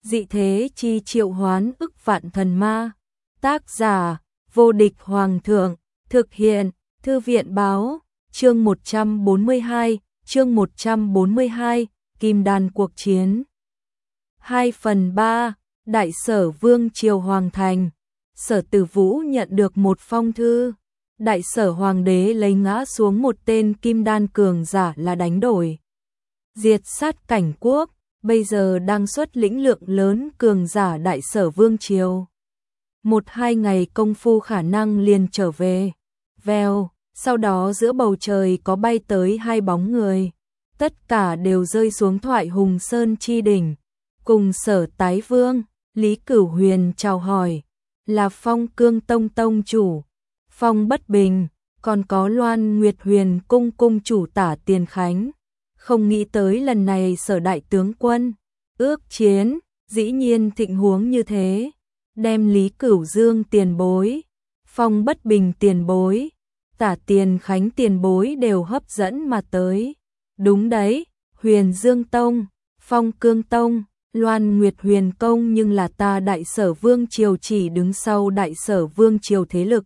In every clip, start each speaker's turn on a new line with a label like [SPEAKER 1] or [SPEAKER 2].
[SPEAKER 1] dị thế chi triệu hoán ức vạn thần ma. Tác giả, vô địch hoàng thượng, thực hiện, thư viện báo, chương 142, Kim Đan cuộc chiến. 2/3, Đại Sở Vương triều Hoàng Thành. Sở Tử Vũ nhận được một phong thư. Đại Sở Hoàng đế lấy ngã xuống một tên Kim Đan cường giả là đánh đổi. Diệt sát cảnh quốc, bây giờ đang xuất lĩnh lượng lớn cường giả Đại Sở Vương triều. 1-2 ngày công phu khả năng liền trở về. Vèo, sau đó giữa bầu trời có bay tới 2 bóng người. Tất cả đều rơi xuống Thoại Hùng Sơn chi đỉnh. Cùng Sở Tái Vương, Lý Cửu Huyền chào hỏi. Là Phong Cương Tông Tông chủ, Phong Bất Bình, còn có Loan Nguyệt Huyền cung cung chủ Tả Tiền Khánh. Không nghĩ tới lần này Sở đại tướng quân ước chiến, dĩ nhiên thịnh huống như thế, đem Lý Cửu Dương tiền bối, Phong Bất Bình tiền bối, Tả Tiền Khánh tiền bối đều hấp dẫn mà tới. Đúng đấy, Huyền Dương Tông, Phong Cương Tông, Loan Nguyệt Huyền công nhưng là ta Đại Sở Vương triều chỉ đứng sau Đại Sở Vương triều thế lực.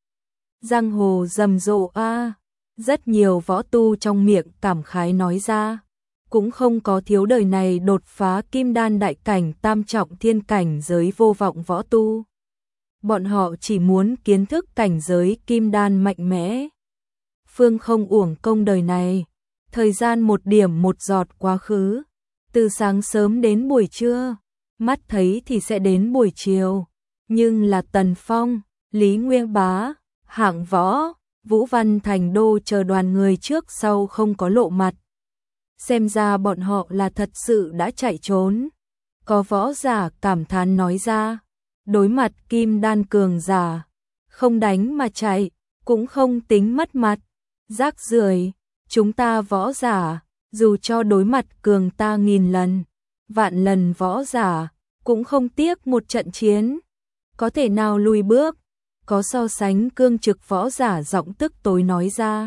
[SPEAKER 1] Giang hồ rầm rộ a, rất nhiều võ tu trong miệng cảm khái nói ra, cũng không có thiếu đời này đột phá Kim Đan đại cảnh tam trọng thiên cảnh giới vô vọng võ tu. Bọn họ chỉ muốn kiến thức cảnh giới Kim Đan mạnh mẽ. Phương không uổng công đời này, thời gian một điểm một giọt quá khứ. Từ sáng sớm đến buổi trưa, mắt thấy thì sẽ đến buổi chiều, nhưng là Tần Phong, Lý Nguyên Bá, Hạng Võ, Vũ Văn Thành Đô chờ đoàn người trước sau không có lộ mặt. Xem ra bọn họ là thật sự đã chạy trốn. Có võ giả cảm thán nói ra, đối mặt Kim Đan cường giả, không đánh mà chạy, cũng không tính mất mặt. Rác rưởi, chúng ta võ giả, dù cho đối mặt cường ta 1000 lần, vạn lần võ giả, cũng không tiếc một trận chiến. Có thể nào lùi bước? Có so sánh cương trực võ giả giọng tức tối nói ra.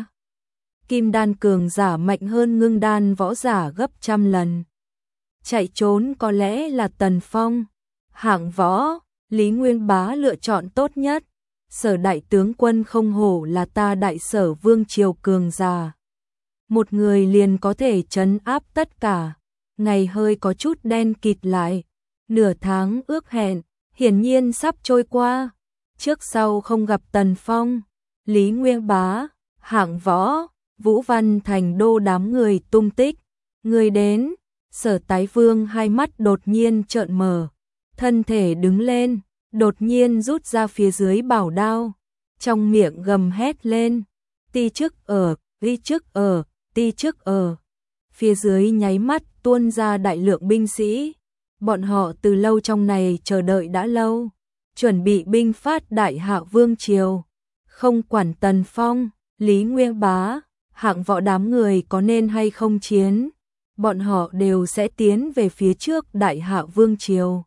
[SPEAKER 1] Kim Đan cường giả mạnh hơn ngưng đan võ giả gấp 100 lần. Chạy trốn có lẽ là Tần Phong, Hạng Võ, Lý Nguyên Bá lựa chọn tốt nhất. Sở đại tướng quân không hổ là ta Đại Sở Vương triều cường giả. Một người liền có thể trấn áp tất cả. Ngày hơi có chút đen kịt lại. Nửa tháng ước hẹn, hiển nhiên sắp trôi qua. Trước sau không gặp Tần Phong, Lý Nguyên Bá, Hạng Võ, Vũ Văn Thành Đô đám người tung tích. Người đến, Sở Tái Vương hai mắt đột nhiên trợn mở. Thân thể đứng lên, đột nhiên rút ra phía dưới bảo đao. Trong miệng gầm hét lên. Ti chức ở, đi chức ở, ti chức ở. Phía dưới nháy mắt tuôn ra đại lượng binh sĩ. Bọn họ từ lâu trong này chờ đợi đã lâu. Chuẩn bị binh phát Đại Hạ Vương triều. Không quản Tần Phong, Lý Nguyên Bá, Hạng Võ đám người có nên hay không chiến. Bọn họ đều sẽ tiến về phía trước Đại Hạ Vương triều.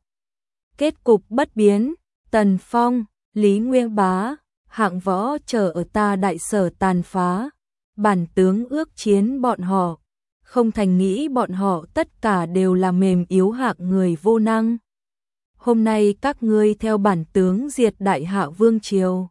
[SPEAKER 1] Kết cục bất biến, Tần Phong, Lý Nguyên Bá, Hạng Võ chờ ở ta Đại Sở tàn phá. Bản tướng ước chiến bọn họ, không thành nghĩ bọn họ tất cả đều là mềm yếu hạng người vô năng. Hôm nay các ngươi theo bản tướng diệt Đại Hạ Vương triều.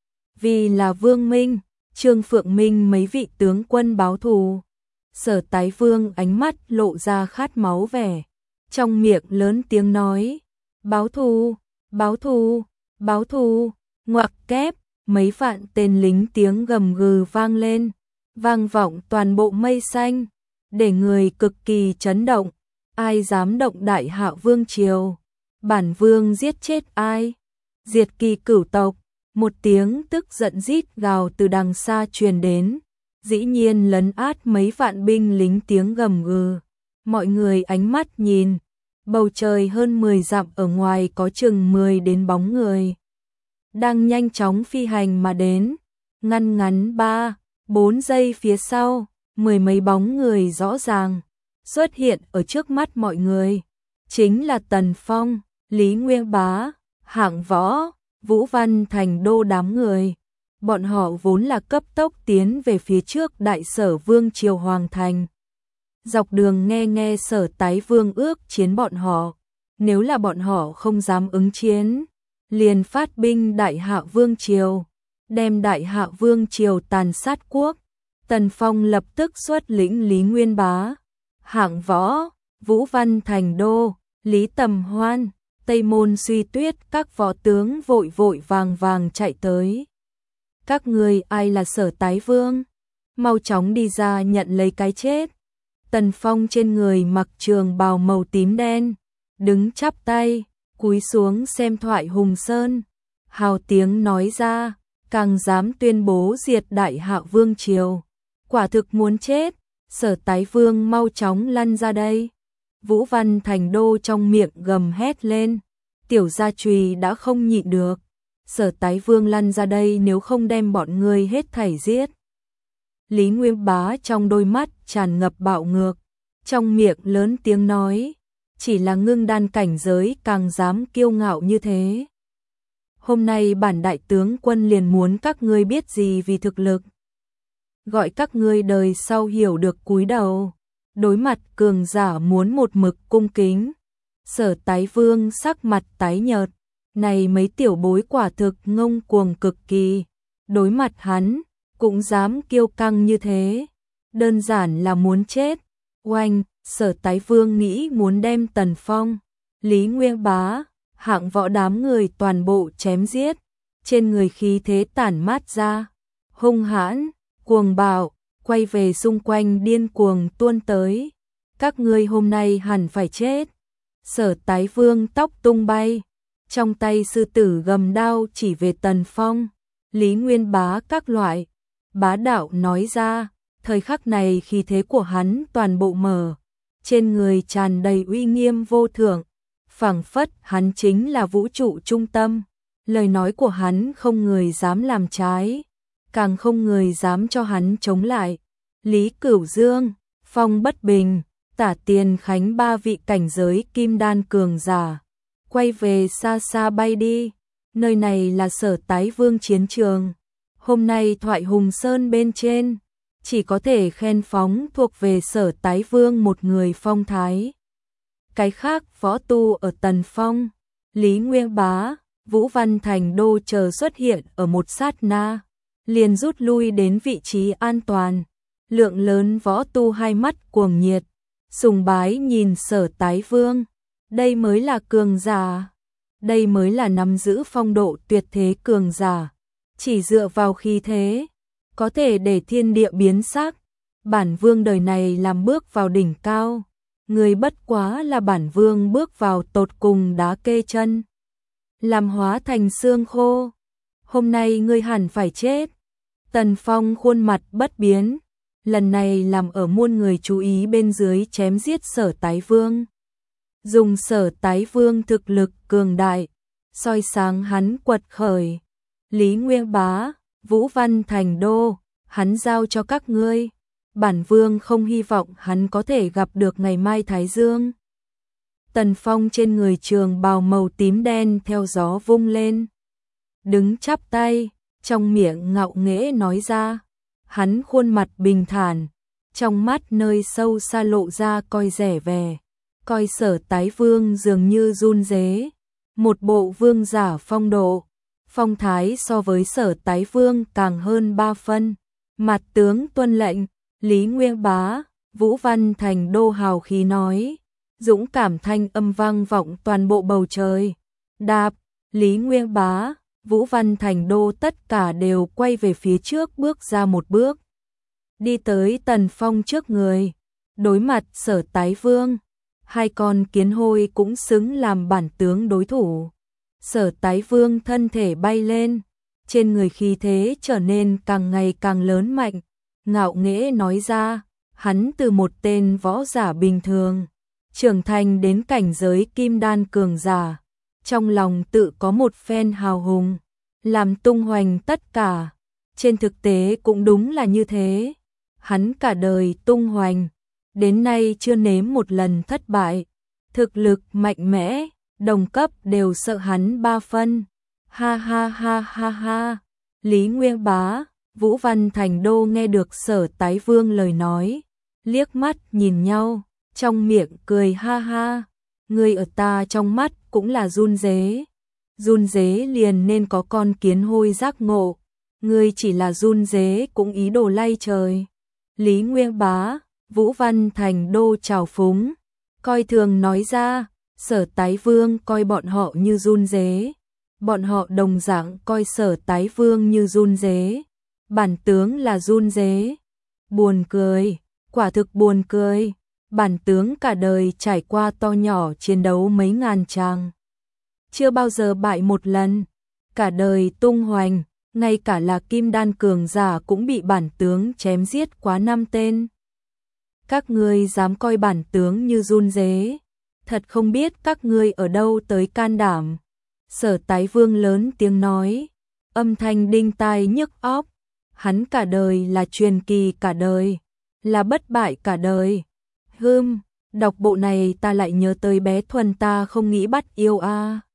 [SPEAKER 1] Vì là Vương Minh, Trương Phượng Minh mấy vị tướng quân báo thù. Sở Tái Vương ánh mắt lộ ra khát máu vẻ, trong miệng lớn tiếng nói, báo thù, báo thù, báo thù. Ngoặc kép, mấy vạn tên lính tiếng gầm gừ vang lên, vang vọng toàn bộ mây xanh, để người cực kỳ chấn động. Ai dám động Đại Hạ Vương triều, bản vương giết chết ai. Diệt Kỳ Cửu tộc. Một tiếng tức giận rít gào từ đằng xa truyền đến, dĩ nhiên lấn át mấy vạn binh lính tiếng gầm gừ. Mọi người ánh mắt nhìn, bầu trời hơn 10 dặm ở ngoài có chừng 10 đến bóng người đang nhanh chóng phi hành mà đến. Ngăn ngắn 3-4 giây phía sau, 10 mấy bóng người rõ ràng xuất hiện ở trước mắt mọi người. Chính là Tần Phong, Lý Nguyên Bá, Hạng Võ, Vũ Văn Thành Đô đám người. Bọn họ vốn là cấp tốc tiến về phía trước Đại Sở Vương triều Hoàng thành. Dọc đường nghe Sở Tái Vương ước chiến bọn họ, nếu là bọn họ không dám ứng chiến, liền phát binh Đại Hạ Vương Triều, đem Đại Hạ Vương Triều tàn sát quốc. Tần Phong lập tức xuất lĩnh Lý Nguyên Bá, Hạng Võ, Vũ Văn Thành Đô, Lý Tầm Hoan, Tây Môn Suy Tuyết, các võ tướng vội vội vàng vàng chạy tới. Các ngươi ai là Sở Tái Vương? Mau chóng đi ra nhận lấy cái chết. Tần Phong trên người mặc trường bào màu tím đen, đứng chắp tay, cúi xuống xem Thoại Hùng Sơn, hào tiếng nói ra, càng dám tuyên bố diệt Đại Hạ Vương Triều. Quả thực muốn chết, Sở Tái Vương mau chóng lăn ra đây. Vũ Văn Thành Đô trong miệng gầm hét lên, tiểu gia trùy đã không nhịn được. Sở Tái Vương lăn ra đây, nếu không đem bọn ngươi hết thảy giết. Lý Nguyên Bá trong đôi mắt tràn ngập bạo ngược, trong miệng lớn tiếng nói, chỉ là ngưng đan cảnh giới càng dám kiêu ngạo như thế. Hôm nay bản đại tướng quân liền muốn các ngươi biết gì vì thực lực. Gọi các ngươi đời sau hiểu được cúi đầu, đối mặt cường giả muốn một mực cung kính. Sở Tái Vương sắc mặt tái nhợt, này mấy tiểu bối quả thực ngông cuồng cực kỳ, đối mặt hắn cũng dám kiêu căng như thế, đơn giản là muốn chết. Oanh, Sở Tái Vương nghĩ muốn đem Tần Phong, Lý Nguyên Bá, Hạng Võ đám người toàn bộ chém giết, trên người khí thế tản mát ra, hung hãn, cuồng bạo, quay về xung quanh điên cuồng tuôn tới. Các ngươi hôm nay hẳn phải chết. Sở Tái Vương tóc tung bay, trong tay sư tử gầm đao chỉ về Tần Phong, Lý Nguyên Bá các loại, bá đạo nói ra. Thời khắc này khí thế của hắn toàn bộ mở, trên người tràn đầy uy nghiêm vô thượng, phảng phất hắn chính là vũ trụ trung tâm. Lời nói của hắn không người dám làm trái, càng không người dám cho hắn chống lại. Lý Cửu Dương, Phong Bất Bình, Tả Tiền Khánh ba vị cảnh giới kim đan cường giả, quay về xa xa bay đi. Nơi này là Sở Tái Vương chiến trường. Hôm nay Thoại Hùng Sơn bên trên chỉ có thể khen phóng thuộc về Sở Tái Vương một người phong thái. Cái khác võ tu ở Tần Phong, Lý Nguyên Bá, Vũ Văn Thành Đô chờ xuất hiện ở một sát na, liền rút lui đến vị trí an toàn. Lượng lớn võ tu hai mắt cuồng nhiệt, sùng bái nhìn Sở Tái Vương. Đây mới là cường giả, đây mới là nắm giữ phong độ tuyệt thế cường giả. Chỉ dựa vào khí thế, có thể để thiên địa biến sắc. Bản vương đời này làm bước vào đỉnh cao, người bất quá là bản vương bước vào tột cùng đá kê chân, làm hóa thành xương khô. Hôm nay ngươi hẳn phải chết. Tần Phong khuôn mặt bất biến, lần này làm ở muôn người chú ý bên dưới chém giết Sở Tái Vương. Dùng Sở Tái Vương thực lực cường đại, soi sáng hắn quật khởi. Lý Nguyên Bá, Vũ Văn Thành Đô, hắn giao cho các ngươi. Bản vương không hy vọng hắn có thể gặp được ngày mai Thái Dương. Tần Phong trên người trường bào màu tím đen theo gió vung lên, đứng chắp tay, trong miệng ngạo nghễ nói ra. Hắn khuôn mặt bình thản, trong mắt nơi sâu xa lộ ra coi rẻ vẻ, coi Sở Tái Vương dường như run rế. Một bộ vương giả phong độ, phong thái so với Sở Tái Vương càng hơn 3 phân. Mặt tướng tuân lệnh. Lý Nguyên Bá, Vũ Văn Thành Đô hào khí nói, dũng cảm thanh âm vang vọng toàn bộ bầu trời. Đạp, Lý Nguyên Bá, Vũ Văn Thành Đô tất cả đều quay về phía trước bước ra một bước, đi tới Tần Phong trước người, đối mặt Sở Tái Vương. Hai con kiến hôi cũng xứng làm bản tướng đối thủ. Sở Tái Vương thân thể bay lên, trên người khí thế trở nên càng ngày càng lớn mạnh, ngạo nghễ nói ra. Hắn từ một tên võ giả bình thường trưởng thành đến cảnh giới kim đan cường giả, trong lòng tự có một phen hào hùng, làm tung hoành tất cả. Trên thực tế cũng đúng là như thế, hắn cả đời tung hoành, đến nay chưa nếm một lần thất bại, thực lực mạnh mẽ, đồng cấp đều sợ hắn 3 phân. Ha ha ha ha ha. Lý Nguyên Bá, Vũ Văn Thành Đô nghe được Sở Tái Vương lời nói, liếc mắt nhìn nhau, trong miệng cười ha ha. ngươi ở ta trong mắt cũng là run rế liền nên có con kiến hôi giác ngộ, ngươi chỉ là run rế cũng ý đồ lay trời. Lý Nguyên Bá, Vũ Văn Thành Đô trào phúng, coi thường nói ra, Sở Tái Vương coi bọn họ như run rế, bọn họ đồng dạng coi Sở Tái Vương như run rế, bản tướng là run rế. Buồn cười, quả thực buồn cười, bản tướng cả đời trải qua to nhỏ chiến đấu mấy ngàn tràng, chưa bao giờ bại một lần, cả đời tung hoành, ngay cả là kim đan cường giả cũng bị bản tướng chém giết quá 5 tên. Các ngươi dám coi bản tướng như run rế, thật không biết các ngươi ở đâu tới can đảm. Sở Tái Vương lớn tiếng nói, âm thanh đinh tai nhức óc, hắn cả đời là truyền kỳ cả đời, là bất bại cả đời. Đọc bộ này ta lại nhớ tới bé Thuần ta không nghĩ bắt yêu a.